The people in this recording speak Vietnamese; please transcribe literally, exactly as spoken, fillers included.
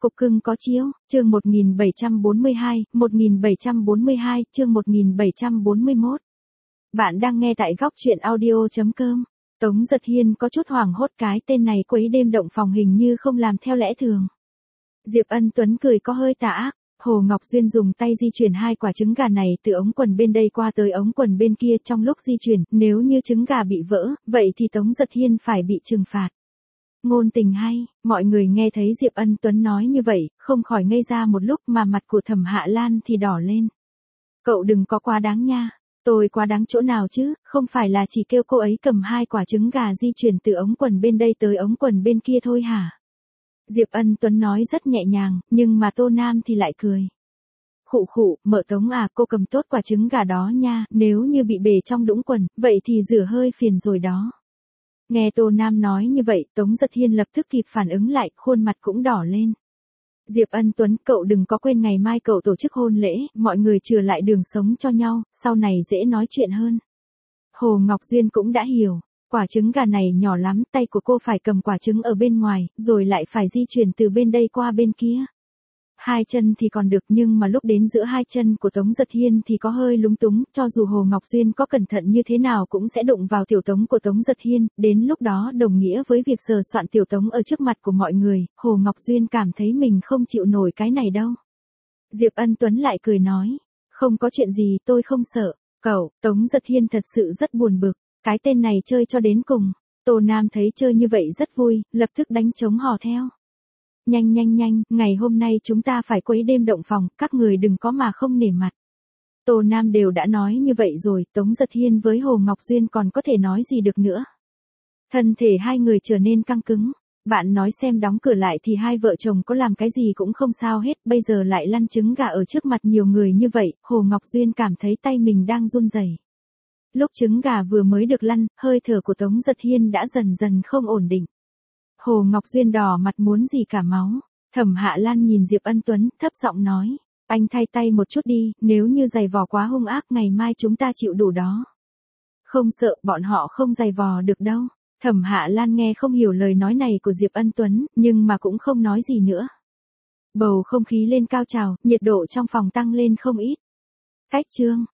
Cục cưng có chiếu, chương một nghìn bảy trăm bốn mươi hai, một nghìn bảy trăm bốn mươi hai, chương một nghìn bảy trăm bốn mươi mốt. Bạn đang nghe tại góc truyện audio chấm com. Tống Giật Hiên có chút hoảng hốt, cái tên này quấy đêm động phòng hình như không làm theo lẽ thường. Diệp Ân Tuấn cười có hơi tà ác. Hồ Ngọc Duyên dùng tay di chuyển hai quả trứng gà này từ ống quần bên đây qua tới ống quần bên kia trong lúc di chuyển, nếu như trứng gà bị vỡ, vậy thì Tống Giật Hiên phải bị trừng phạt. Ngôn tình hay, mọi người nghe thấy Diệp Ân Tuấn nói như vậy, không khỏi ngây ra một lúc mà mặt của Thẩm Hạ Lan thì đỏ lên. Cậu đừng có quá đáng nha. Tôi quá đáng chỗ nào chứ, không phải là chỉ kêu cô ấy cầm hai quả trứng gà di chuyển từ ống quần bên đây tới ống quần bên kia thôi hả? Diệp Ân Tuấn nói rất nhẹ nhàng, nhưng mà Tô Nam thì lại cười. Khụ khụ, mợ Tống à, cô cầm tốt quả trứng gà đó nha, nếu như bị bể trong đũng quần, vậy thì rửa hơi phiền rồi đó. Nghe Tô Nam nói như vậy, Tống Giật Hiên lập tức kịp phản ứng lại, khuôn mặt cũng đỏ lên. Diệp Ân Tuấn, cậu đừng có quên ngày mai cậu tổ chức hôn lễ, mọi người chừa lại đường sống cho nhau, sau này dễ nói chuyện hơn. Hồ Ngọc Duyên cũng đã hiểu, quả trứng gà này nhỏ lắm, tay của cô phải cầm quả trứng ở bên ngoài, rồi lại phải di chuyển từ bên đây qua bên kia. Hai chân thì còn được, nhưng mà lúc đến giữa hai chân của Tống Giật Hiên thì có hơi lúng túng, cho dù Hồ Ngọc Duyên có cẩn thận như thế nào cũng sẽ đụng vào tiểu tống của Tống Giật Hiên, đến lúc đó đồng nghĩa với việc sờ soạn tiểu tống ở trước mặt của mọi người, Hồ Ngọc Duyên cảm thấy mình không chịu nổi cái này đâu. Diệp Ân Tuấn lại cười nói, không có chuyện gì, tôi không sợ. Cậu, Tống Giật Hiên thật sự rất buồn bực, cái tên này chơi cho đến cùng. Tô Nam thấy chơi như vậy rất vui, lập tức đánh trống hò theo. Nhanh nhanh nhanh, ngày hôm nay chúng ta phải quấy đêm động phòng, các người đừng có mà không nể mặt. Tô Nam đều đã nói như vậy rồi, Tống Giật Hiên với Hồ Ngọc Duyên còn có thể nói gì được nữa. Thân thể hai người trở nên căng cứng. Bạn nói xem, đóng cửa lại thì hai vợ chồng có làm cái gì cũng không sao hết, bây giờ lại lăn trứng gà ở trước mặt nhiều người như vậy, Hồ Ngọc Duyên cảm thấy tay mình đang run rẩy. Lúc trứng gà vừa mới được lăn, hơi thở của Tống Giật Hiên đã dần dần không ổn định. Hồ Ngọc Duyên đỏ mặt muốn gì cả máu. Thẩm Hạ Lan nhìn Diệp Ân Tuấn, thấp giọng nói, anh thay tay một chút đi, nếu như giày vò quá hung ác ngày mai chúng ta chịu đủ đó. Không sợ, bọn họ không giày vò được đâu. Thẩm Hạ Lan nghe không hiểu lời nói này của Diệp Ân Tuấn, nhưng mà cũng không nói gì nữa. Bầu không khí lên cao trào, nhiệt độ trong phòng tăng lên không ít. Cách chương